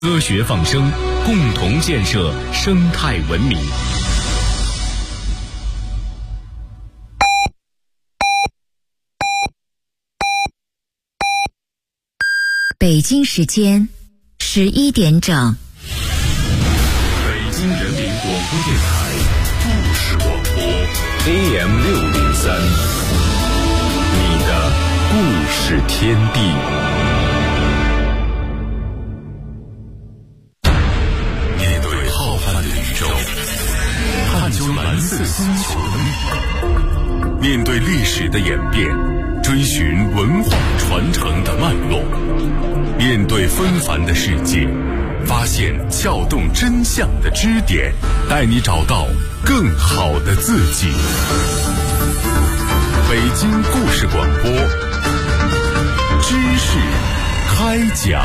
科学放生，共同建设生态文明。 北京时间11点整。 北京人民广播电台故事广播 AM603，你的故事天地。面对浩瀚的宇宙，探究蓝色星球的秘密，面对历史的演变，追寻文化传承的脉络，面对纷繁的世界，发现撬动真相的支点，带你找到更好的自己。北京故事广播，知识开讲。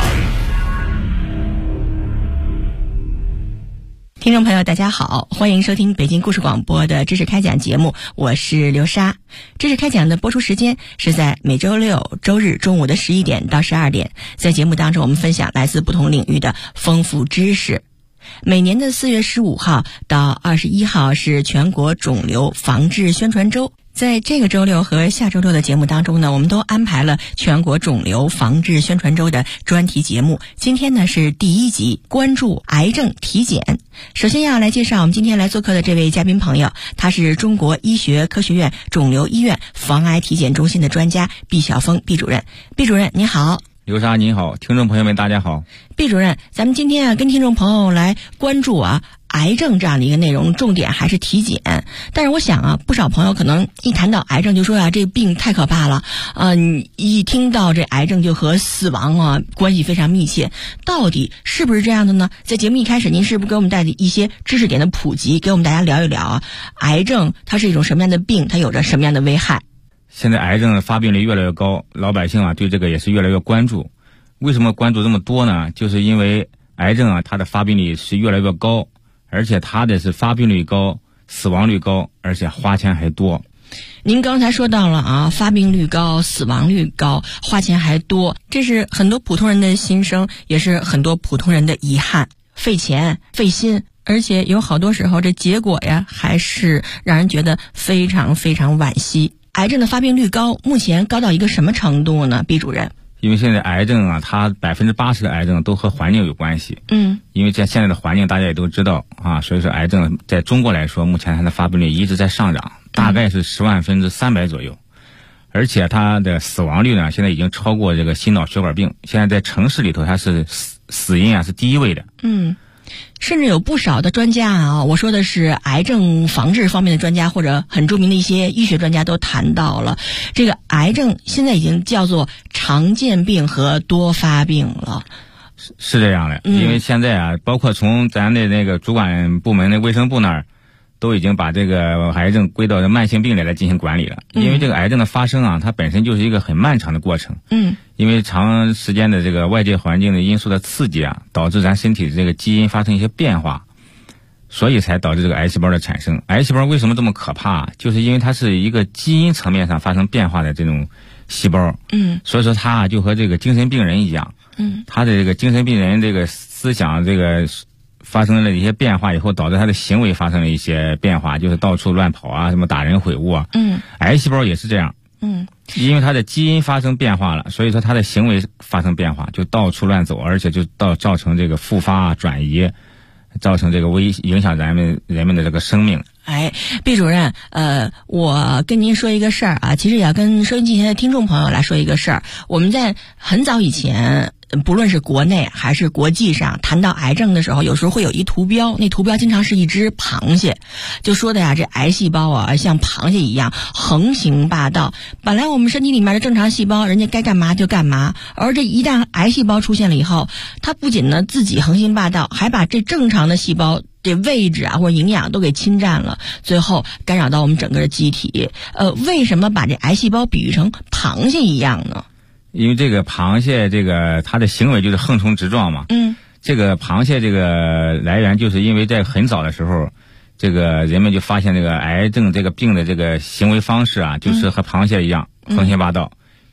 听众朋友大家好，欢迎收听北京故事广播的知识开讲节目，我是刘莎。知识开讲的播出时间是在每周六周日中午的11点到12点，在节目当中我们分享来自不同领域的丰富知识。每年的4月15号到21号是全国肿瘤防治宣传周，在这个周六和下周六的节目当中呢，我们都安排了全国肿瘤防治宣传周的专题节目。今天呢是第1集，关注癌症体检。首先要来介绍我们今天来做客的这位嘉宾朋友，他是中国医学科学院肿瘤医院防癌体检中心的专家毕晓峰毕主任。毕主任您好。 刘莎您好，听众朋友们大家好。 毕主任，咱们今天跟听众朋友来关注癌症这样的一个内容，重点还是体检。但是我想不少朋友可能一谈到癌症就说这病太可怕了你一听到这癌症就和死亡关系非常密切，到底是不是这样的呢？在节目一开始，您是不是给我们带着一些知识点的普及，给我们大家聊一聊癌症它是一种什么样的病，它有着什么样的危害？ 现在癌症的发病率越来越高，老百姓对这个也是越来越关注。为什么关注这么多呢？就是因为癌症它的发病率是越来越高，而且它的是发病率高，死亡率高，而且花钱还多。 您刚才说到了发病率高，死亡率高，花钱还多，这是很多普通人的心声，也是很多普通人的遗憾，费钱费心，而且有好多时候这结果还是让人觉得非常非常惋惜。癌症的发病率高，目前高到一个什么程度呢？毕主任。 因为现在癌症它80%的癌症都和环境有关系。因为现在的环境大家也都知道所以说癌症在中国来说，目前它的发病率一直在上涨，大概是10万分之300左右。而且它的死亡率呢，现在已经超过这个心脑血管病，现在在城市里头它是死因是第1位的。 甚至有不少的专家我说的是癌症防治方面的专家，或者很著名的一些医学专家都谈到了，这个癌症现在已经叫做常见病和多发病了。 是这样的，因为现在包括从咱的那个主管部门的卫生部那儿，都已经把这个癌症归到慢性病来进行管理了。因为这个癌症的发生它本身就是一个很漫长的过程。因为长时间的这个外界环境的因素的刺激导致咱身体的这个基因发生一些变化，所以才导致这个癌细胞的产生。癌细胞为什么这么可怕？就是因为它是一个基因层面上发生变化的这种细胞。所以说它就和这个精神病人一样。他的这个精神病人这个思想这个发生了一些变化以后，导致他的行为发生了一些变化，就是到处乱跑什么打人毁物癌细胞也是这样。因为它的基因发生变化了，所以说它的行为发生变化，就到处乱走，而且就造成这个复发转移，造成这个影响人们的这个生命。 毕主任，我跟您说一个事儿其实也要跟收音机前的听众朋友来说一个事儿。我们在很早以前，不论是国内还是国际上，谈到癌症的时候，有时候会有一图标，那图标经常是一只螃蟹，就说的这癌细胞像螃蟹一样横行霸道。本来我们身体里面的正常细胞，人家该干嘛就干嘛，而这一旦癌细胞出现了以后，它不仅呢自己横行霸道，还把这正常的细胞这位置或者营养都给侵占了，最后干扰到我们整个的机体。为什么把这癌细胞比喻成螃蟹一样呢？ 因为这个螃蟹它的行为就是横冲直撞嘛。这个螃蟹这个来源就是因为在很早的时候，这个人们就发现这个癌症这个病的这个行为方式就是和螃蟹一样横行霸道。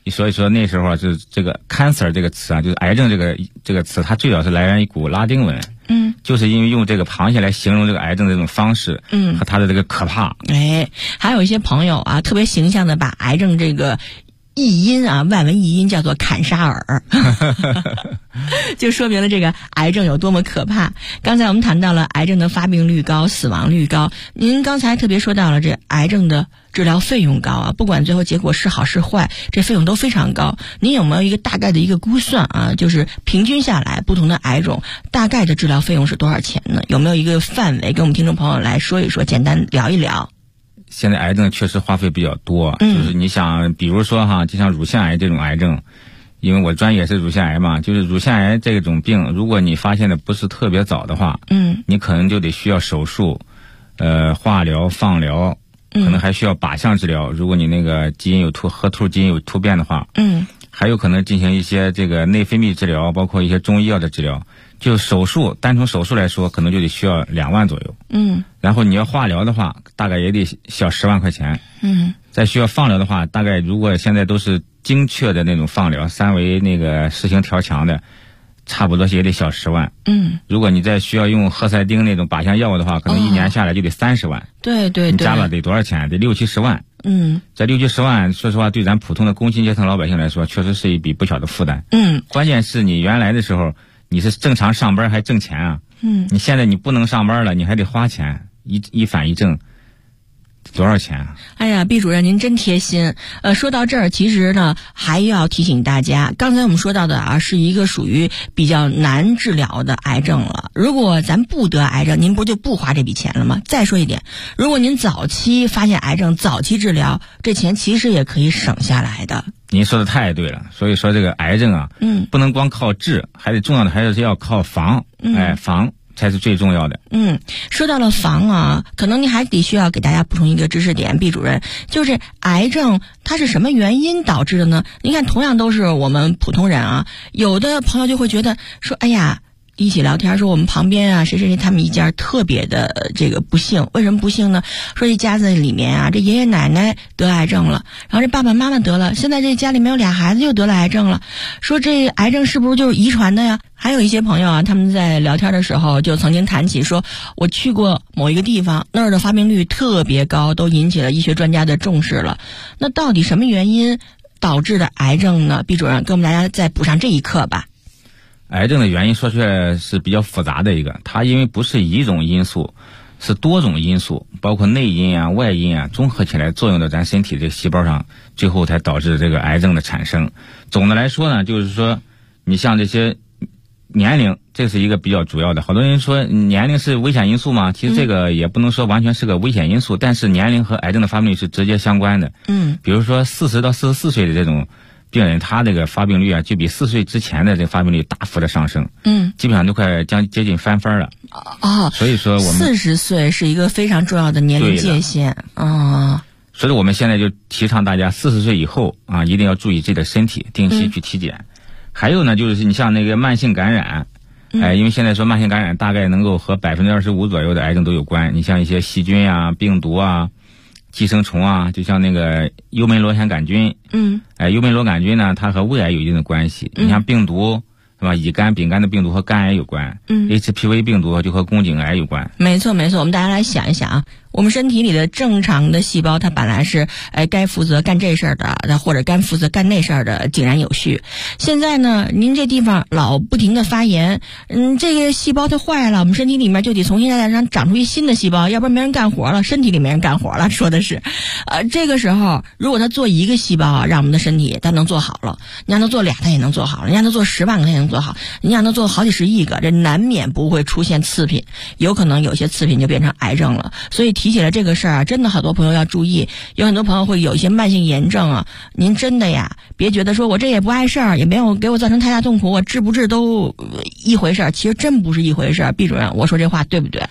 所以说那时候啊，就是这个 cancer 这个词啊，就是癌症这个词，它最早是来源于古拉丁文。就是因为用这个螃蟹来形容这个癌症的这种方式，和它的这个可怕。 还有一些朋友啊，特别形象的把癌症这个译音啊，外文译音叫做坎沙尔，就说明了这个癌症有多么可怕。刚才我们谈到了癌症的发病率高、死亡率高，您刚才特别说到了这癌症的治疗费用高啊，不管最后结果是好是坏，这费用都非常高。您有没有一个大概的一个估算啊？就是平均下来，不同的癌种大概的治疗费用是多少钱呢？有没有一个范围，跟我们听众朋友来说一说，简单聊一聊？ 现在癌症确实花费比较多，就是你想，比如说哈，就像乳腺癌这种癌症，因为我专业是乳腺癌嘛，就是乳腺癌这种病，如果你发现的不是特别早的话，你可能就得需要手术，化疗、放疗，可能还需要靶向治疗。如果你那个基因有核突基因有突变的话，还有可能进行一些这个内分泌治疗，包括一些中医药的治疗。就手术，单从手术来说，可能就得需要2万左右。然后你要化疗的话，大概也得小10万块钱。再需要放疗的话，大概如果现在都是精确的那种放疗，3维那个实行调强的，差不多也得小10万。如果你再需要用赫塞丁那种靶向药物的话，可能1年下来就得30万。 对，你加了得多少钱？得60-70万。这60-70万，说实话，对咱普通的工薪阶层老百姓来说，确实是一笔不小的负担。关键是你原来的时候，你是正常上班还挣钱啊？你现在你不能上班了，你还得花钱，一反一正，多少钱啊？ 哎呀，毕主任您真贴心。说到这儿，其实呢还要提醒大家，刚才我们说到的啊，是一个属于比较难治疗的癌症了。如果咱不得癌症，您不就不花这笔钱了吗？再说一点，如果您早期发现癌症，早期治疗，这钱其实也可以省下来的。 您说的太对了，所以说这个癌症啊，不能光靠治，还得重要的还是要靠防，防才是最重要的。 说到了防啊，可能您还得需要给大家补充一个知识点，毕主任，就是癌症它是什么原因导致的呢？您看，同样都是我们普通人啊，有的朋友就会觉得说，哎呀，一起聊天说我们旁边啊谁谁谁他们一家特别的这个不幸，为什么不幸呢？说这家子里面啊，这爷爷奶奶得癌症了，然后这爸爸妈妈得了，现在这家里面有2孩子又得了癌症了，说这癌症是不是就是遗传的呀？还有一些朋友啊，他们在聊天的时候就曾经谈起说，我去过某一个地方，那儿的发病率特别高，都引起了医学专家的重视了。那到底什么原因导致的癌症呢？毕主任给我们大家再补上这一课吧。 癌症的原因说出来是比较复杂的一个，它因为不是一种因素，是多种因素，包括内因啊、外因啊，综合起来作用到咱身体这个细胞上，最后才导致这个癌症的产生。总的来说呢，就是说，你像这些年龄，这是一个比较主要的。好多人说年龄是危险因素嘛，其实这个也不能说完全是个危险因素，但是年龄和癌症的发病率是直接相关的。比如说40到44岁的这种病人，他这个发病率啊，就比4岁之前的这个发病率大幅的上升，基本上都快接近翻番了。所以说我们 40岁是一个非常重要的年龄界限啊。 所以我们现在就提倡大家40岁以后啊，一定要注意自己的身体，定期去体检。还有呢，就是你像那个慢性感染，因为现在说慢性感染大概能够和25%左右的癌症都有关。你像一些细菌啊、病毒啊、寄生虫啊，就像那个幽门螺旋杆菌，幽门螺杆菌呢，它和胃癌有一定的关系。你像病毒是吧？乙肝、丙肝的病毒和肝癌有关，HPV 病毒就和宫颈癌有关。 没错，我们大家来想一想啊，我们身体里的正常的细胞，它本来是该负责干这事儿的，或者该负责干那事儿的，井然有序。现在呢，您这地方老不停的发炎，这个细胞它坏了，我们身体里面就得重新再长出一新的细胞，要不然没人干活了，身体里没人干活了，说的是。这个时候如果它做一个细胞啊，让我们的身体它能做好了，你让它做2它也能做好了，你让它做10万个它也能做好，你让它做好几十亿个，这难免不会出现次品，有可能有些次品就变成癌症了。所以提起来这个事儿啊，真的好多朋友要注意，有很多朋友会有一些慢性炎症啊，您真的呀，别觉得说我这也不碍事儿，也没有给我造成太大痛苦，我治不治都一回事儿，其实真不是一回事儿。毕主任，我说这话对不对？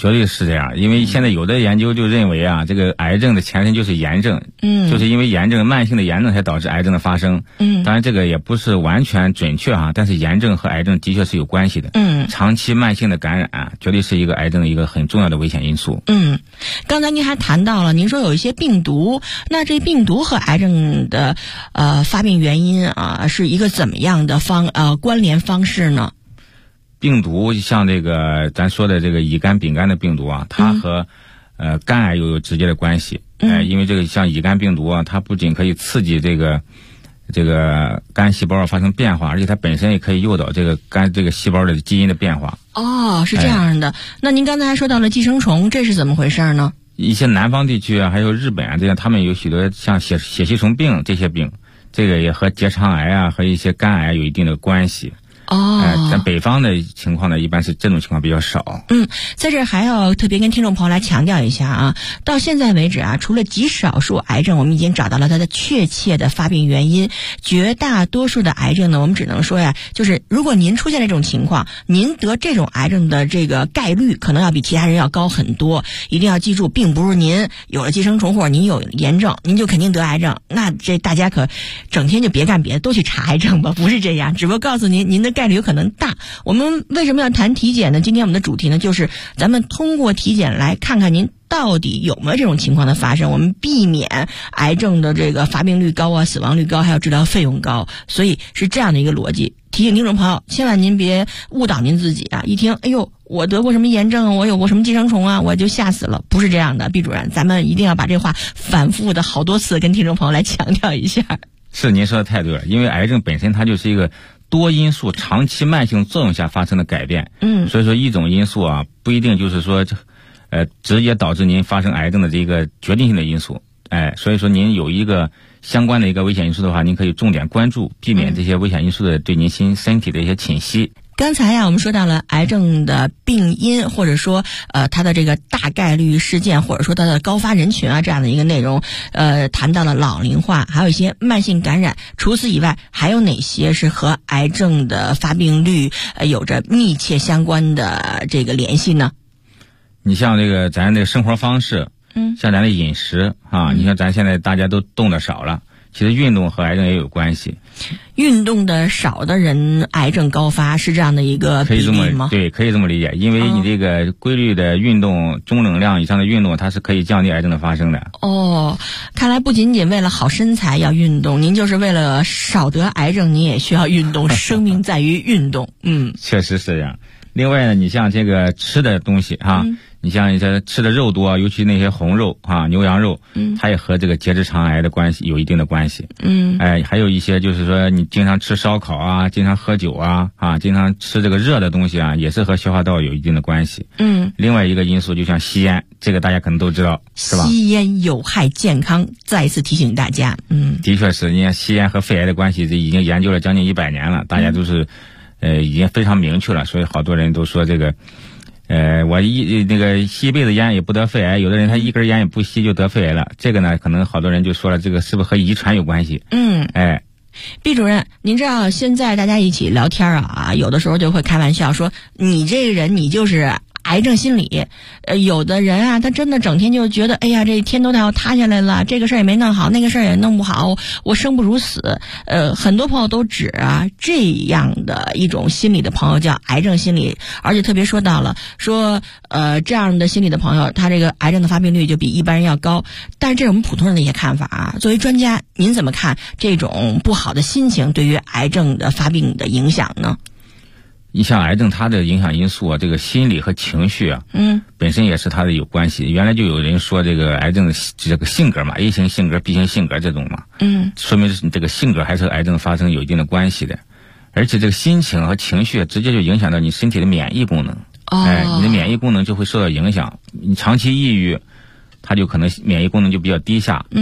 绝对是这样，因为现在有的研究就认为啊，这个癌症的前身就是炎症，就是因为炎症慢性的炎症才导致癌症的发生，当然这个也不是完全准确啊，但是炎症和癌症的确是有关系的，长期慢性的感染绝对是一个癌症的一个很重要的危险因素。 刚才您还谈到了，您说有一些病毒，那这病毒和癌症的发病原因啊，是一个怎么样的关联方式呢？ 病毒像这个咱说的这个乙肝丙肝的病毒啊，它和肝癌有直接的关系。因为这个像乙肝病毒啊，它不仅可以刺激这个肝细胞发生变化，而且它本身也可以诱导这个肝这个细胞的基因的变化。 哦，是这样的。那您刚才还说到了寄生虫，这是怎么回事呢？ 一些南方地区啊，还有日本啊，这样他们有许多像血吸虫病这些病，这个也和结肠癌啊和一些肝癌有一定的关系。在北方的情况呢，一般是这种情况比较少。 在这还要特别跟听众朋友来强调一下啊，到现在为止啊，除了极少数癌症我们已经找到了它的确切的发病原因，绝大多数的癌症呢，我们只能说呀，就是如果您出现这种情况，您得这种癌症的这个概率可能要比其他人要高很多。一定要记住，并不是您有了寄生虫或者您有炎症您就肯定得癌症，那这大家可整天就别干别的，都去查癌症吧，不是这样。只不过告诉您的概率有可能大。我们为什么要谈体检呢？今天我们的主题呢，就是咱们通过体检来看看您到底有没有这种情况的发生，我们避免癌症的这个发病率高啊，死亡率高，还有治疗费用高。所以是这样的一个逻辑。提醒听众朋友，千万您别误导您自己啊！一听，哎呦，我得过什么炎症，我有过什么寄生虫啊，我就吓死了。不是这样的，毕主任，咱们一定要把这话反复的好多次跟听众朋友来强调一下。 是，您说的太对了，因为癌症本身它就是一个多因素长期慢性作用下发生的改变。所以说一种因素啊，不一定就是说直接导致您发生癌症的这个决定性的因素。所以说您有一个相关的一个危险因素的话，您可以重点关注，避免这些危险因素的对您身体的一些侵袭。 刚才呀，我们说到了癌症的病因，或者说它的这个大概率事件，或者说它的高发人群啊，这样的一个内容，谈到了老龄化，还有一些慢性感染。除此以外，还有哪些是和癌症的发病率有着密切相关的这个联系呢？ 你像这个咱这个生活方式，像咱的饮食啊，你看咱现在大家都动得少了，其实运动和癌症也有关系。 运动的少的人癌症高发，是这样的一个比例吗？ 对，可以这么理解。因为你这个规律的运动，中等量以上的运动，它是可以降低癌症的发生的。 看来不仅仅为了好身材要运动，您就是为了少得癌症，您也需要运动。生命在于运动。 确实是这样。另外呢，你像这个吃的东西哈，你像一些吃的肉多，尤其那些红肉啊、牛羊肉，它也和这个结直肠癌的关系有一定的关系。还有一些就是说你经常吃烧烤啊，经常喝酒啊，经常吃这个热的东西啊，也是和消化道有一定的关系。另外一个因素就像吸烟，这个大家可能都知道，是吧？ 吸烟有害健康，再一次提醒大家。 的确是，你看吸烟和肺癌的关系，这已经研究了将近100年了，大家都是已经非常明确了，所以好多人都说这个我那个吸一辈子烟也不得肺癌，有的人他一根烟也不吸就得肺癌了。这个呢，可能好多人就说了，这个是不是和遗传有关系？ 毕主任，您知道现在大家一起聊天啊，有的时候就会开玩笑说，你这个人你就是癌症心理。有的人啊，他真的整天就觉得，哎呀，这天都要塌下来了，这个事儿也没弄好，那个事儿也弄不好，我生不如死。很多朋友都指啊，这样的一种心理的朋友叫癌症心理，而且特别说到了说，这样的心理的朋友，他这个癌症的发病率就比一般人要高。但是这是我们普通人的一些看法啊。作为专家，您怎么看这种不好的心情对于癌症的发病的影响呢？ 你像癌症它的影响因素啊，这个心理和情绪啊，本身也是它的有关系。原来就有人说这个癌症的这个性格嘛 ，A 型性格、B 型性格这种嘛，说明是这个性格还是和癌症发生有一定的关系的。而且这个心情和情绪直接就影响到你身体的免疫功能。你的免疫功能就会受到影响。你长期抑郁，它就可能免疫功能就比较低下。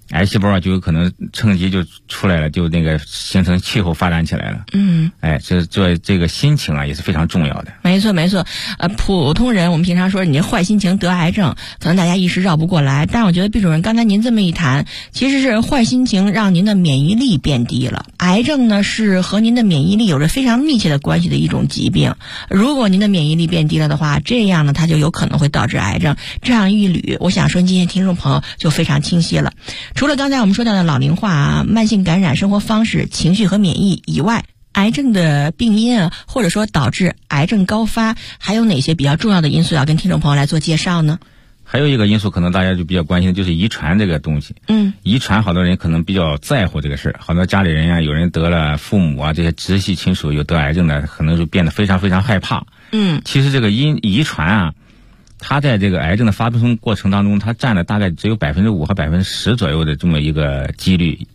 癌细胞啊就有可能趁机就出来了，就那个形成气候发展起来了。这个心情啊也是非常重要的。 没错没错，普通人我们平常说你这坏心情得癌症，可能大家一时绕不过来，但是我觉得毕主任刚才您这么一谈，其实是坏心情让您的免疫力变低了。癌症呢是和您的免疫力有着非常密切的关系的一种疾病，如果您的免疫力变低了的话，这样呢它就有可能会导致癌症。这样一捋，我想说今天听众朋友就非常清晰了。除了刚才我们说到的老龄化啊、慢性感染、生活方式、情绪和免疫以外，癌症的病因啊，或者说导致癌症高发，还有哪些比较重要的因素要跟听众朋友来做介绍呢？ 还有一个因素可能大家就比较关心的就是遗传这个东西。遗传好多人可能比较在乎这个事儿，好多家里人啊，有人得了，父母啊这些直系亲属有得癌症的，可能就变得非常非常害怕。其实这个遗传啊，它在这个癌症的发生过程当中，它占了大概只有5%和10%左右的这么一个几率。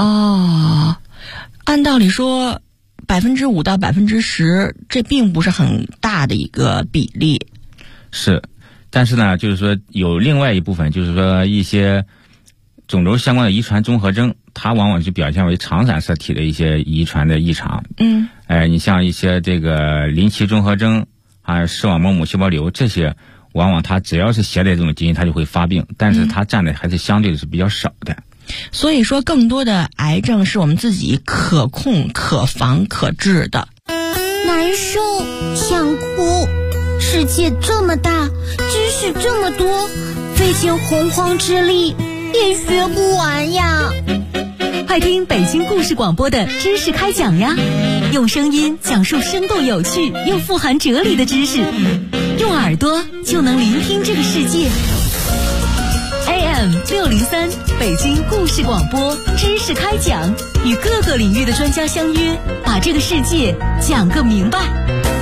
按道理说5%到10%，这并不是很大的一个比例。 是，但是呢，就是说有另外一部分，就是说一些肿瘤相关的遗传综合征，它往往就表现为常染色体的一些遗传的异常。你像一些这个林奇综合征，还有视网膜母细胞瘤，这些往往它只要是携带这种基因，它就会发病，但是它占的还是相对的是比较少的。 所以说更多的癌症是我们自己可控、可防、可治的。 难受，想哭，世界这么大，知识这么多，费尽洪荒之力也学不完呀。 快听北京故事广播的知识开讲呀，用声音讲述生动有趣又富含哲理的知识，用耳朵就能聆听这个世界。AM 603北京故事广播知识开讲，与各个领域的专家相约，把这个世界讲个明白。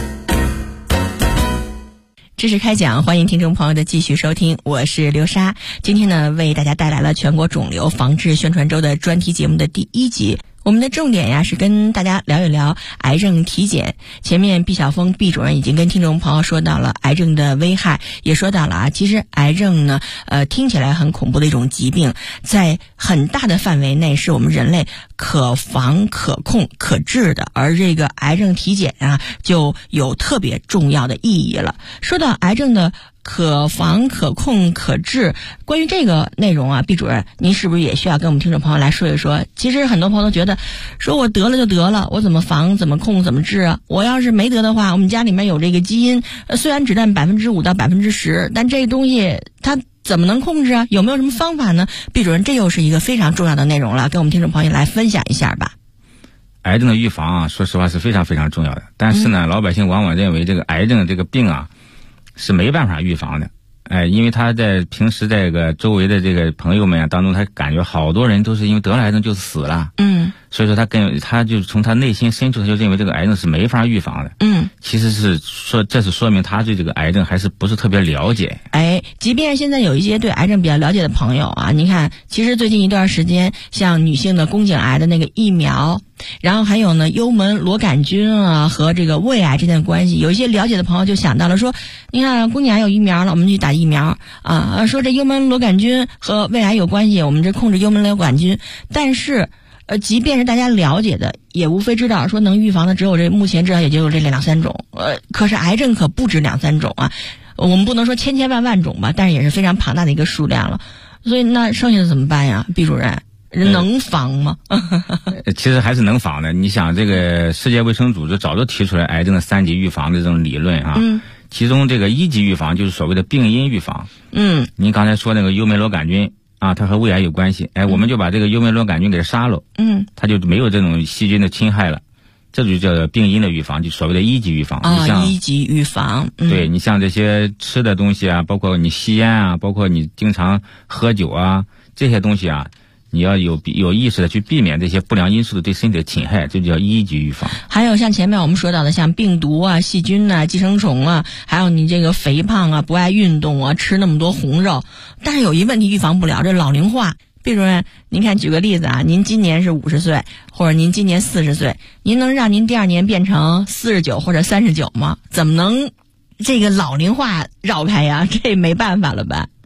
知识开讲，欢迎听众朋友的继续收听，我是刘莎。今天呢，为大家带来了全国肿瘤防治宣传周的专题节目的第1集。我们的重点呀是跟大家聊一聊癌症体检。前面毕晓峰毕主任已经跟听众朋友说到了癌症的危害，也说到了啊，其实癌症呢，听起来很恐怖的一种疾病，在很大的范围内是我们人类可防、可控、可治的，而这个癌症体检啊，就有特别重要的意义了。说到癌症的可防、可控、可治，关于这个内容啊，毕主任您是不是也需要跟我们听众朋友来说一说？其实很多朋友都觉得，说我得了就得了，我怎么防、怎么控、怎么治啊？我要是没得的话，我们家里面有这个基因，虽然只占5%到10%，但这东西它怎么能控制啊？有没有什么方法呢？毕主任，这又是一个非常重要的内容了，跟我们听众朋友来分享一下吧。 癌症的预防啊，说实话是非常非常重要的，但是呢，老百姓往往认为这个癌症的这个病啊是没办法预防的。因为他在平时这个周围的这个朋友们当中，他感觉好多人都是因为得了癌症就死了。所以说他就从他内心深处他就认为这个癌症是没法预防的。其实是说这是说明他对这个癌症还是不是特别了解。 即便现在有一些对癌症比较了解的朋友啊，你看，其实最近一段时间，像女性的宫颈癌的那个疫苗，然后还有呢幽门螺杆菌啊和这个胃癌之间的关系，有一些了解的朋友就想到了说，你看宫颈癌有疫苗了，我们去打疫苗啊，说这幽门螺杆菌和胃癌有关系，我们这控制幽门螺杆菌。但是即便是大家了解的，也无非知道说能预防的只有目前至少也就有这2-3种，可是癌症可不止2-3种啊，我们不能说千万种吧，但是也是非常庞大的一个数量了。所以那剩下的怎么办呀，毕主任？能防吗？ 其实还是能防的。你想，这个世界卫生组织早就提出来癌症的3级预防的这种理论啊。其中这个1级预防就是所谓的病因预防。您刚才说那个幽门螺杆菌啊，它和胃癌有关系。我们就把这个幽门螺杆菌给杀了，它就没有这种细菌的侵害了。这就叫病因的预防，就所谓的1级预防。 1级预防。 对，你像这些吃的东西啊，包括你吸烟啊，包括你经常喝酒啊，这些东西啊，你要有意识的去避免这些不良因素的对身体的侵害，这就叫1级预防。 还有像前面我们说到的，像病毒啊、细菌啊、寄生虫啊，还有你这个肥胖啊、不爱运动啊、吃那么多红肉，但是有一问题预防不了，这老龄化。毕主任，您看举个例子啊，您今年是50岁，或者您今年40岁，您能让您第2年变成49或者39吗？怎么能这个老龄化绕开呀？这没办法了吧？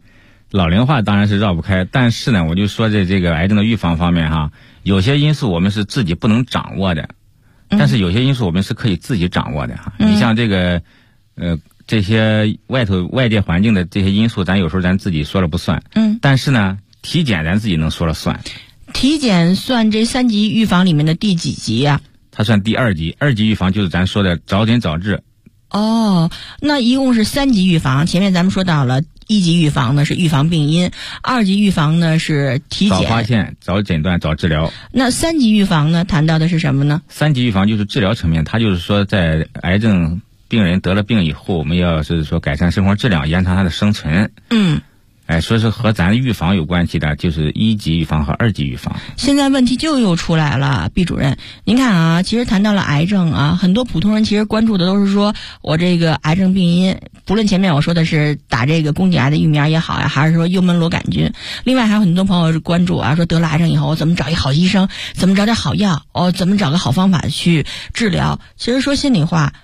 老龄化当然是绕不开，但是呢，我就说这个癌症的预防方面哈，有些因素我们是自己不能掌握的，但是有些因素我们是可以自己掌握的哈。你像这个这些外界环境的这些因素，咱有时候咱自己说了不算。但是呢，体检咱自己能说了算。 体检算这3级预防里面的第几级呀？ 它算第2级，2级预防就是咱说的早诊早治。 哦，那一共是3级预防。前面咱们说到了1级预防呢是预防病因，2级预防呢是体检， 早发现、早诊断、早治疗。 那3级预防呢谈到的是什么呢 ？3级预防就是治疗层面，它就是说在癌症病人得了病以后，我们要是说改善生活质量，延长他的生存。所以说和咱预防有关系的就是1级预防和2级预防。 现在问题就又出来了，毕主任，您看啊，其实谈到了癌症啊，很多普通人其实关注的都是说我这个癌症病因，不论前面我说的是打这个宫颈癌的疫苗也好呀，还是说幽门螺杆菌，另外还有很多朋友是关注啊，说得了癌症以后我怎么找一好医生，怎么找点好药，怎么找个好方法去治疗。其实说心里话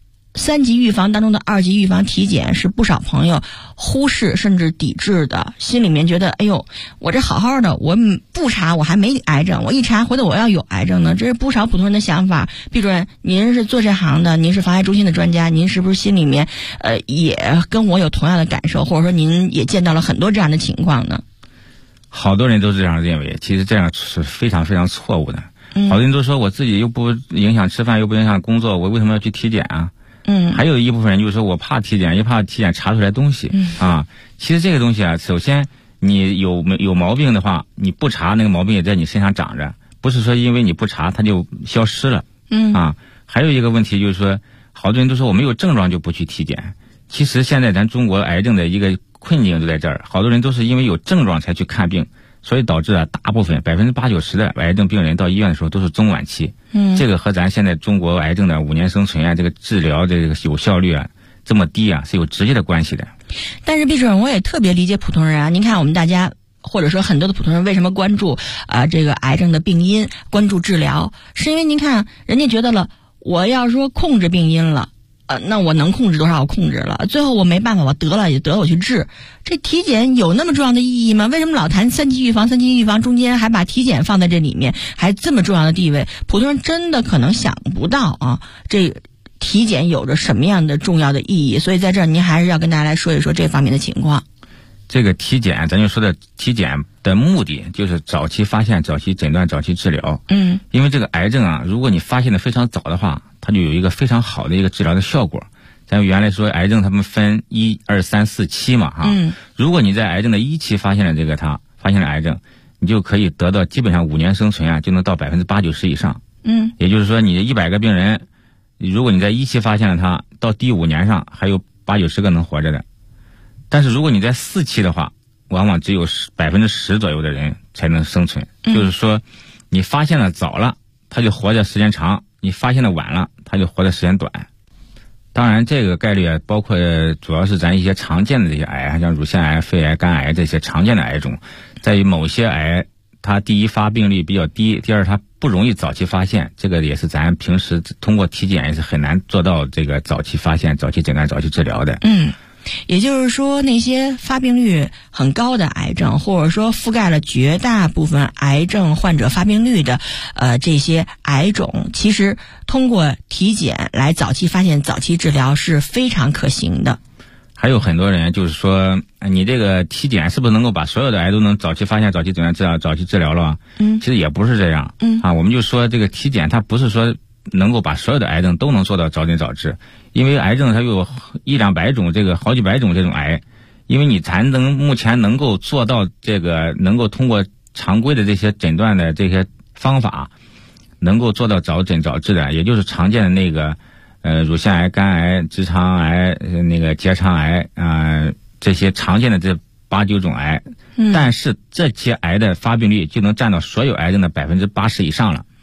，3级预防当中的2级预防体检是不少朋友忽视甚至抵制的，心里面觉得哎呦，我这好好的，我不查我还没癌症，我一查回头我要有癌症呢，这是不少普通人的想法。毕主任，您是做这行的，您是防癌中心的专家，您是不是心里面也跟我有同样的感受，或者说您也见到了很多这样的情况呢？ 好多人都这样认为，其实这样是非常非常错误的。好多人都说我自己又不影响吃饭，又不影响工作，我为什么要去体检啊？还有一部分人就是说我怕体检，也怕体检查出来东西其实这个东西啊，首先你有毛病的话，你不查那个毛病也在你身上长着，不是说因为你不查它就消失了。还有一个问题就是说，好多人都说我没有症状就不去体检。其实现在咱中国癌症的一个困境就在这儿，好多人都是因为有症状才去看病，所以导致大部分80%-90%的癌症病人到医院的时候都是中晚期。这个和咱现在中国癌症的5年生存这个治疗这个有效率这么低是有直接的关系的。 但是毕主任，我也特别理解普通人您看我们大家或者说很多的普通人为什么关注这个癌症的病因，关注治疗，是因为您看人家觉得了，我要说控制病因了。那我能控制多少我控制了，最后我没办法，我得了也得我去治，这体检有那么重要的意义吗？为什么老谈3级预防，3级预防中间还把体检放在这里面，还这么重要的地位？普通人真的可能想不到这体检有着什么样的重要的意义，所以在这儿您还是要跟大家来说一说这方面的情况。 这个体检咱就说的体检的目的就是早期发现、早期诊断、早期治疗。因为这个癌症如果你发现的非常早的话，它就有一个非常好的一个治疗的效果。咱原来说癌症他们分1、2、3、4期嘛如果你在癌症的1期发现了发现了癌症，你就可以得到基本上5年生存就能到80%-90%以上。也就是说你100个病人，如果你在1期发现了它，到第5年上还有80-90个能活着的。但是如果你在4期的话，往往只有10%左右的人才能生存。就是说你发现了早了，他就活的时间长，你发现的晚了，他就活的时间短。当然这个概率包括主要是咱一些常见的这些癌，像乳腺癌、肺癌、肝癌这些常见的癌种，在于某些癌它第一发病率比较低，第二它不容易早期发现，这个也是咱平时通过体检也是很难做到这个早期发现、早期诊断、早期治疗的。 也就是说那些发病率很高的癌症，或者说覆盖了绝大部分癌症患者发病率的这些癌种，其实通过体检来早期发现、早期治疗是非常可行的。 还有很多人就是说你这个体检是不是能够把所有的癌都能早期发现、早期诊断、早期治疗了？其实也不是这样。我们就说这个体检它不是说能够把所有的癌症都能做到早诊早治，因为癌症它有100-200种，这个好几百种这种癌，因为你才目前能够做到这个，能够通过常规的这些诊断的这些方法，能够做到早诊早治的，也就是常见的那个乳腺癌、肝癌、直肠癌、那个结肠癌这些常见的这8-9种癌。但是这些癌的发病率就能占到所有癌症的80%以上了。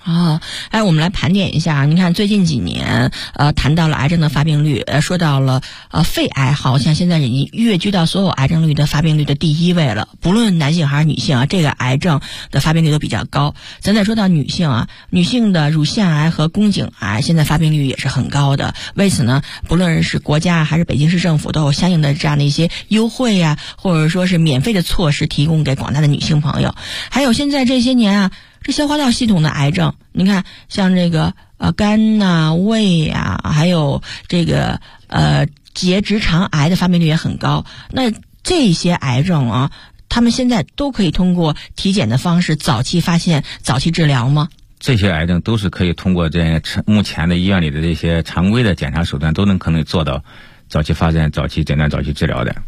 我们来盘点一下。你看最近几年，谈到了癌症的发病率，说到了肺癌，好像现在已经跃居到所有癌症率的发病率的第1位了。不论男性还是女性啊，这个癌症的发病率都比较高。咱再说到女性啊，女性的乳腺癌和宫颈癌现在发病率也是很高的。为此呢，不论是国家还是北京市政府都有相应的这样的一些优惠呀，或者说是免费的措施提供给广大的女性朋友。还有现在这些年啊，这消化道系统的癌症，你看像这个肝呐、胃呀，还有这个结直肠癌的发病率也很高。那这些癌症啊，他们现在都可以通过体检的方式早期发现、早期治疗吗？ 这些癌症都是可以通过这目前的医院里的这些常规的检查手段都能可能做到早期发现、早期诊断、早期治疗的。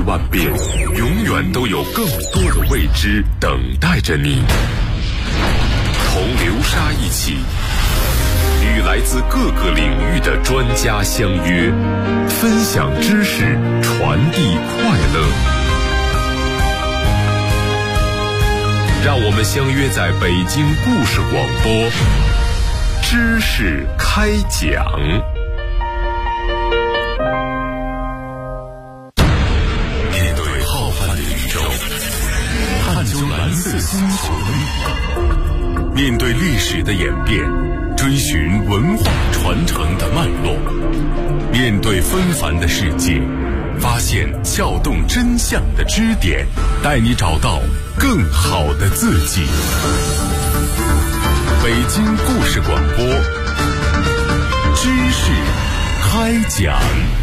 万变，永远都有更多的未知等待着你。同流沙一起，与来自各个领域的专家相约，分享知识，传递快乐。让我们相约在北京故事广播，知识开讲。面对浩瀚的宇宙，探究蓝色星球的秘密，面对历史的演变，追寻文化传承的脉络，面对纷繁的世界，发现撬动真相的支点，带你找到更好的自己。北京故事广播，知识开讲。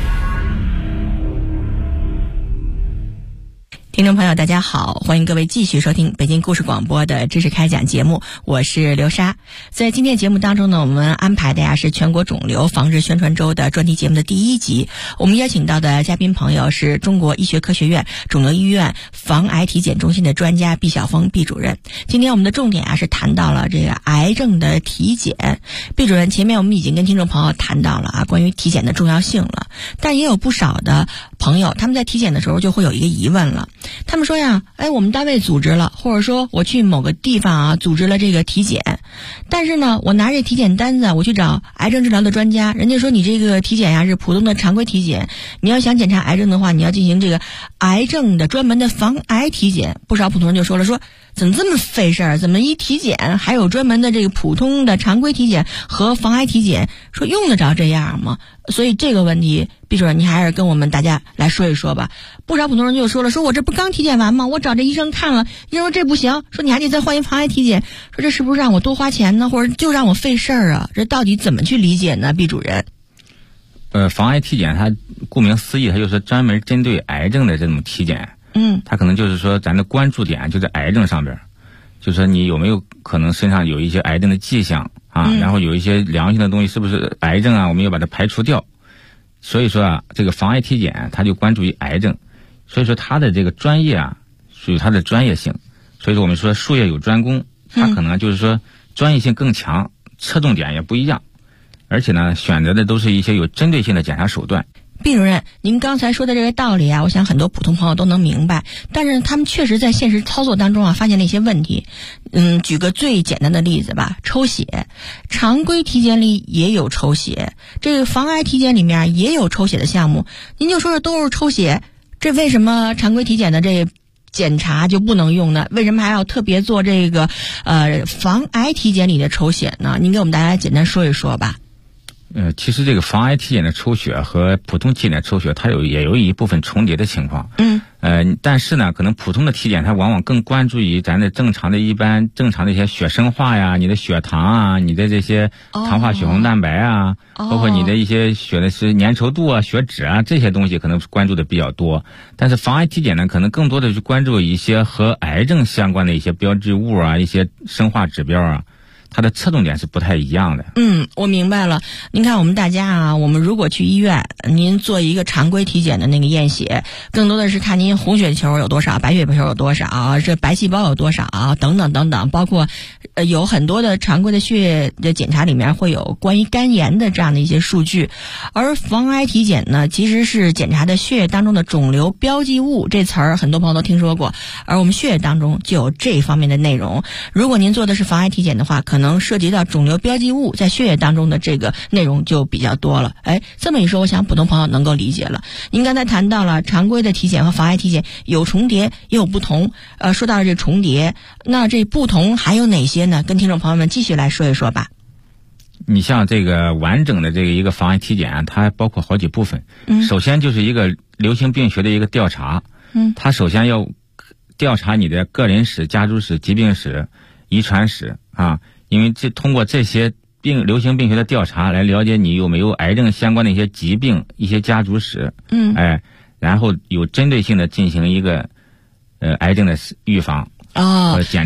听众朋友大家好，欢迎各位继续收听北京故事广播的知识开讲节目，我是刘莎。在今天节目当中呢，我们安排的是全国肿瘤防治宣传周的专题节目的第1集。我们邀请到的嘉宾朋友是中国医学科学院肿瘤医院防癌体检中心的专家毕晓峰毕主任。今天我们的重点是谈到了这个癌症的体检。毕主任，前面我们已经跟听众朋友谈到了关于体检的重要性了，但也有不少的朋友他们在体检的时候就会有一个疑问了。他们说呀，我们单位组织了，或者说我去某个地方组织了这个体检，但是呢，我拿这体检单子我去找癌症治疗的专家，人家说你这个体检是普通的常规体检，你要想检查癌症的话，你要进行这个癌症的专门的防癌体检。不少普通人就说了，说怎么这么费事儿？怎么一体检还有专门的这个普通的常规体检和防癌体检，说用得着这样吗？所以这个问题，毕主任你还是跟我们大家来说一说吧。不少普通人就说了，说我这不刚体检完吗？我找这医生看了，医生说这不行，说你还得再换一防癌体检，说这是不是让我多花钱呢？或者就让我费事儿啊？这到底怎么去理解呢？毕主任？ 防癌体检它顾名思义，它就是专门针对癌症的这种体检。它可能就是说咱的关注点就在癌症上边，就是说你有没有可能身上有一些癌症的迹象啊，然后有一些良性的东西是不是癌症啊，我们要把它排除掉。所以说这个防癌体检它就关注于癌症，所以说它的这个专业属于它的专业性。所以说我们说术业有专攻，它可能就是说专业性更强，侧重点也不一样，而且呢选择的都是一些有针对性的检查手段。 毕主任，您刚才说的这个道理我想很多普通朋友都能明白，但是他们确实在现实操作当中发现了一些问题。举个最简单的例子吧，抽血，常规体检里也有抽血，这个防癌体检里面也有抽血的项目，您就说都是抽血，这为什么常规体检的这检查就不能用呢？为什么还要特别做这个防癌体检里的抽血呢？您给我们大家简单说一说吧。 其实这个防癌体检的抽血和普通体检的抽血，它也有一部分重叠的情况。但是呢，可能普通的体检它往往更关注于咱的正常的一些血生化呀，你的血糖你的这些糖化血红蛋白包括你的一些血的是粘稠度血脂这些东西可能关注的比较多。但是防癌体检呢，可能更多的去关注一些和癌症相关的一些标志物一些生化指标它的侧重点是不太一样的。 我明白了。您看我们大家我们如果去医院，您做一个常规体检的那个验血，更多的是看您红血球有多少，白血球有多少，这白细胞有多少等等等等，包括有很多的常规的血液的检查里面会有关于肝炎的这样的一些数据。而防癌体检呢，其实是检查的血液当中的肿瘤标记物，这词儿很多朋友都听说过，而我们血液当中就有这方面的内容。如果您做的是防癌体检的话，可能涉及到肿瘤标记物在血液当中的这个内容就比较多了。这么一说，我想普通朋友能够理解了。您刚才谈到了常规的体检和防癌体检有重叠也有不同，说到了这重叠，那这不同还有哪些呢？跟听众朋友们继续来说一说吧。 你像这个完整的这个一个防癌体检它包括好几部分。首先就是一个流行病学的一个调查。它首先要调查你的个人史、家族史、疾病史、遗传史因为通过这些流行病学的调查来了解你有没有癌症相关的一些疾病、一些家族史。然后有针对性的进行一个癌症的预防和检查。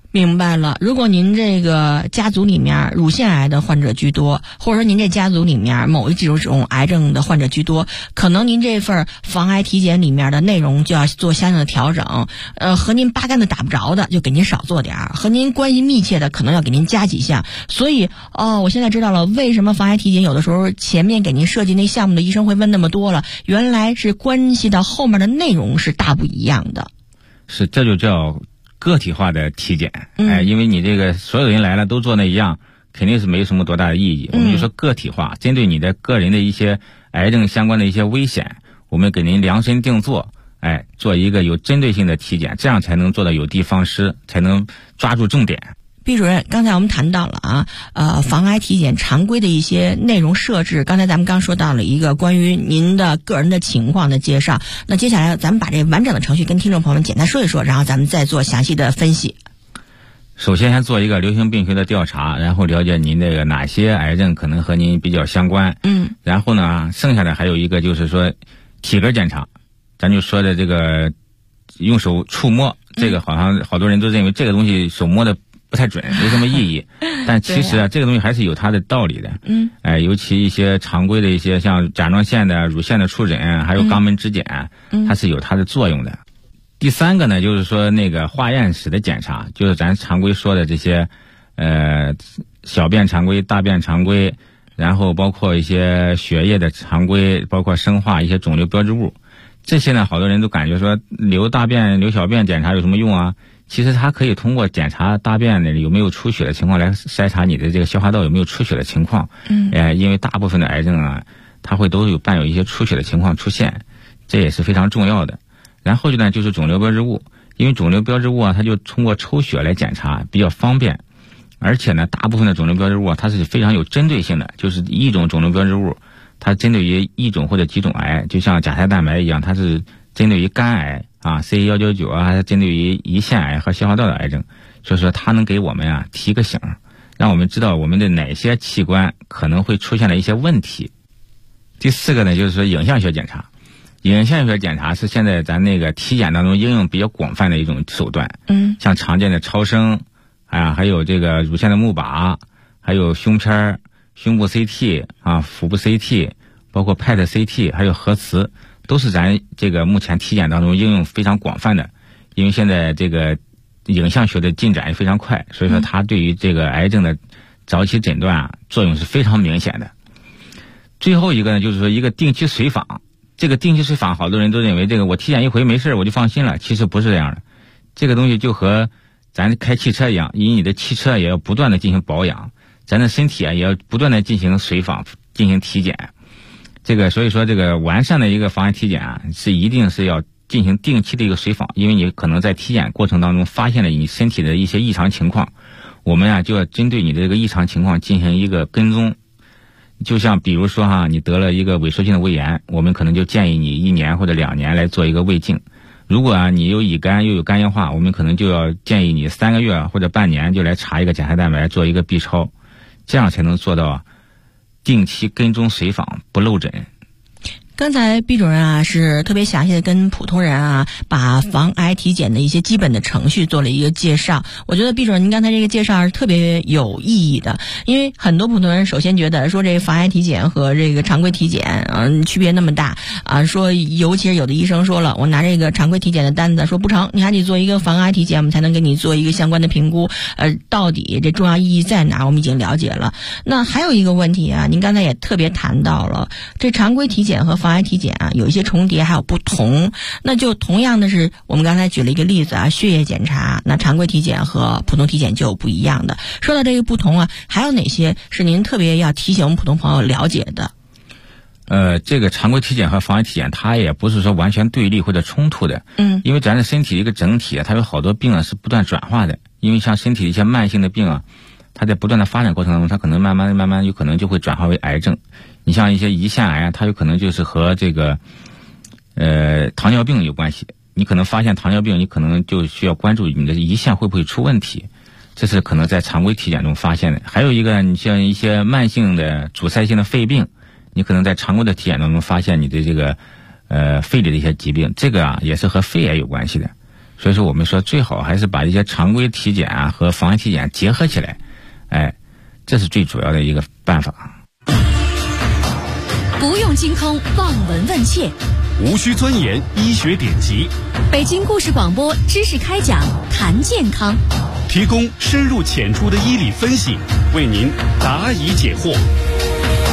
明白了，如果您这个家族里面乳腺癌的患者居多，或者说您这家族里面某一种癌症的患者居多，可能您这份防癌体检里面的内容就要做相应的调整。和您八竿子打不着的就给您少做点儿，和您关系密切的可能要给您加几项。所以我现在知道了为什么防癌体检有的时候前面给您设计那项目的医生会问那么多了，原来是关系到后面的内容是大不一样的。 是，这就叫个体化的体检。因为你这个所有人来了都做那一样，肯定是没什么多大的意义。我们就说个体化，针对你的个人的一些癌症相关的一些危险，我们给您量身定做，做一个有针对性的体检，这样才能做到有的放矢，才能抓住重点。 毕主任，刚才我们谈到了防癌体检常规的一些内容设置。刚才咱们刚说到了一个关于您的个人的情况的介绍，那接下来咱们把这完整的程序跟听众朋友们简单说一说，然后咱们再做详细的分析。 首先先做一个流行病学的调查，然后了解您这个哪些癌症可能和您比较相关。然后呢，剩下的还有一个就是说体格检查，咱就说的这个用手触摸，这个好像好多人都认为这个东西手摸的不太准，没什么意义。但其实这个东西还是有它的道理的。尤其一些常规的一些像甲状腺的、乳腺的触诊，还有肛门指检，它是有它的作用的。第三个呢，就是说那个化验室的检查，就是咱常规说的这些小便常规、大便常规，然后包括一些血液的常规，包括生化一些肿瘤标志物。这些呢，好多人都感觉说留大便、留小便检查有什么用啊？其实它可以通过检查大便的有没有出血的情况来筛查你的这个消化道有没有出血的情况。因为大部分的癌症啊，它会都伴有一些出血的情况出现，这也是非常重要的。然后呢，就是肿瘤标志物，因为肿瘤标志物啊，它就通过抽血来检查比较方便，而且呢，大部分的肿瘤标志物啊，它是非常有针对性的，就是一种肿瘤标志物，它针对于一种或者几种癌，就像甲胎蛋白一样，它是针对于肝癌CA199啊，它针对于胰腺癌和消化道的癌症，所以说它能给我们提个醒，让我们知道我们的哪些器官可能会出现了一些问题。第四个呢，就是说影像学检查。影像学检查是现在咱那个体检当中应用比较广泛的一种手段。像常见的超声还有这个乳腺的钼靶，还有胸片、胸部 CT 腹部 CT， 包括 PET CT， 还有核磁，都是咱这个目前体检当中应用非常广泛的。因为现在这个影像学的进展也非常快，所以说它对于这个癌症的早期诊断作用是非常明显的。最后一个呢，就是说一个定期随访。这个定期随访，好多人都认为这个我体检一回没事我就放心了，其实不是这样的。这个东西就和咱开汽车一样，因为你的汽车也要不断的进行保养，咱的身体也要不断的进行随访，进行体检。所以说这个完善的一个防癌体检是一定是要进行定期的一个随访，因为你可能在体检过程当中发现了你身体的一些异常情况，我们就要针对你的这个异常情况进行一个跟踪。就像比如说你得了一个萎缩性的胃炎，我们可能就建议你1年或者2年来做一个胃镜。如果你有乙肝又有肝硬化，我们可能就要建议你3个月或者半年就来查一个甲胎蛋白，做一个 B 超，这样才能做到定期跟踪随访，不漏诊。 刚才毕主任是特别详细的跟普通人把防癌体检的一些基本的程序做了一个介绍。我觉得毕主任您刚才这个介绍是特别有意义的，因为很多普通人首先觉得说这个防癌体检和这个常规体检区别那么大说尤其是有的医生说了，我拿这个常规体检的单子说不成，你还得做一个防癌体检，我们才能给你做一个相关的评估。到底这重要意义在哪？我们已经了解了。那还有一个问题您刚才也特别谈到了，这常规体检和防癌体检有一些重叠还有不同。那就同样的是我们刚才举了一个例子血液检查，那常规体检和普通体检就有不一样的。说到这个不同还有哪些是您特别要提醒我们普通朋友了解的？ 这个常规体检和防癌体检它也不是说完全对立或者冲突的。因为咱的身体一个整体它有好多病是不断转化的。因为像身体一些慢性的病它在不断的发展过程当中，它可能慢慢有可能就会转化为癌症。你像一些胰腺癌它有可能就是和这个糖尿病有关系。你可能发现糖尿病，你可能就需要关注你的胰腺会不会出问题，这是可能在常规体检中发现的。还有一个，你像一些慢性的阻塞性的肺病，你可能在常规的体检当中发现你的这个肺里的一些疾病，这个也是和肺癌有关系的。 所以说我们说最好还是把一些常规体检啊和防疫体检结合起来，这是最主要的一个办法。 不用精通望闻问切， 无需钻研医学典籍。 北京故事广播知识开讲，谈健康， 提供深入浅出的医理分析，为您答疑解惑。